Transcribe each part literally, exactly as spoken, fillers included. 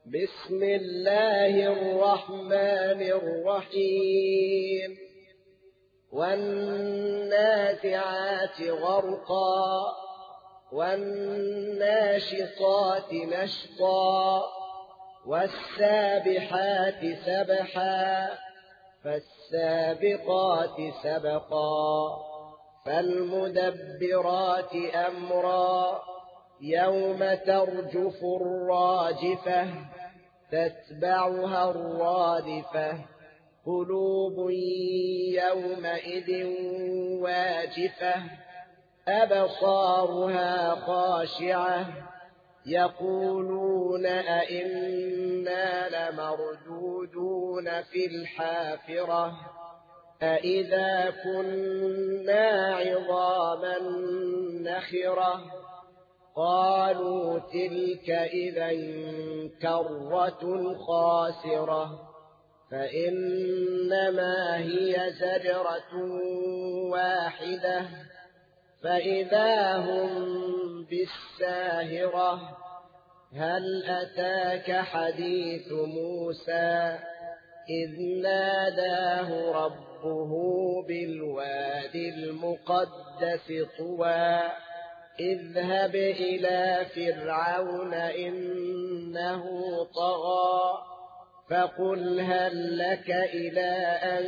بسم الله الرحمن الرحيم والنازعات غرقا والناشطات نشطا والسابحات سبحا فالسابقات سبقا فالمدبرات أمرا يوم ترجف الراجفة تتبعها الرادفة قلوب يومئذ واجفة أبصارها خاشعة يقولون أئنا لمردودون في الحافرة أئذا كنا عظاما نخرة قالوا تلك إذا كرة خاسرة فإنما هي زجرة واحدة فإذا هم بالساهرة هل أتاك حديث موسى إذ ناداه ربه بالوادي المقدس طوى اذهب إلى فرعون إنه طغى فقل هل لك إلى أن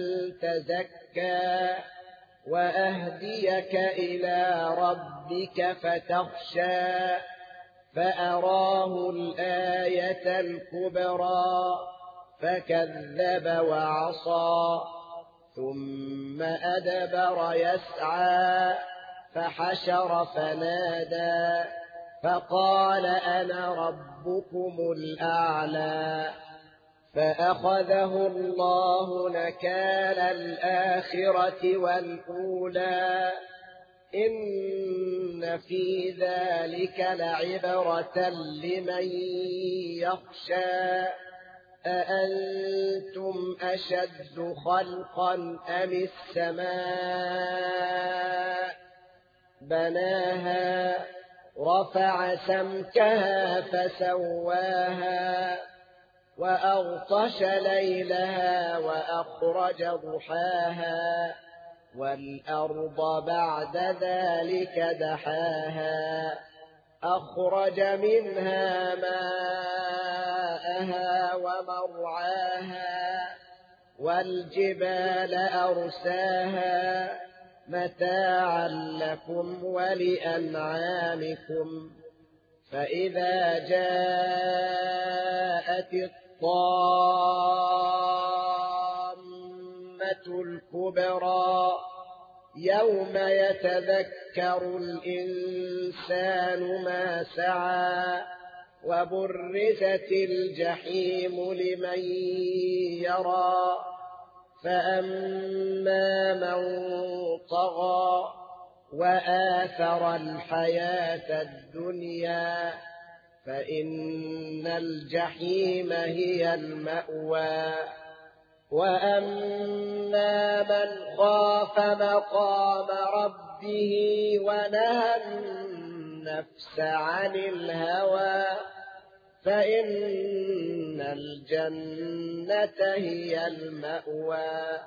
تزكى وأهديك إلى ربك فتخشى فأراه الآية الكبرى فكذب وعصى ثم أدبر يسعى فحشر فنادى فقال أنا ربكم الأعلى فأخذه الله نكال الآخرة والأولى إن في ذلك لعبرة لمن يخشى أأنتم أشد خلقا أم السماء بناها رفع سمكها فسواها وأغطش ليلها وأخرج ضحاها والأرض بعد ذلك دحاها أخرج منها ماءها ومرعاها والجبال أرساها متاعا لكم ولأنعامكم فإذا جاءت الطامة الكبرى يوم يتذكر الإنسان ما سعى وبرزت الجحيم لمن يرى فأما من طغى وآثر الحياة الدنيا فإن الجحيم هي المأوى وأما من خاف مقام ربه ونهى النفس عن الهوى فإن الجنة هي المأوى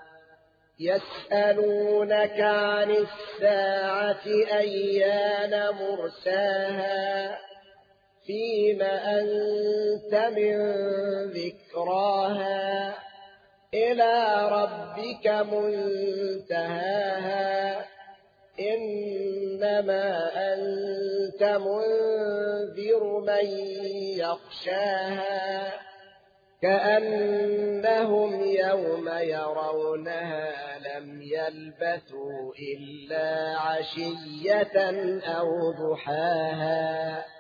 يسألونك عن الساعة أيان مرساها فيم أنت من ذكراها إلى ربك منتهاها إنما أنت منذر من يخشاها كأنهم يوم يرونها لم يلبثوا إلا عشية أو ضحاها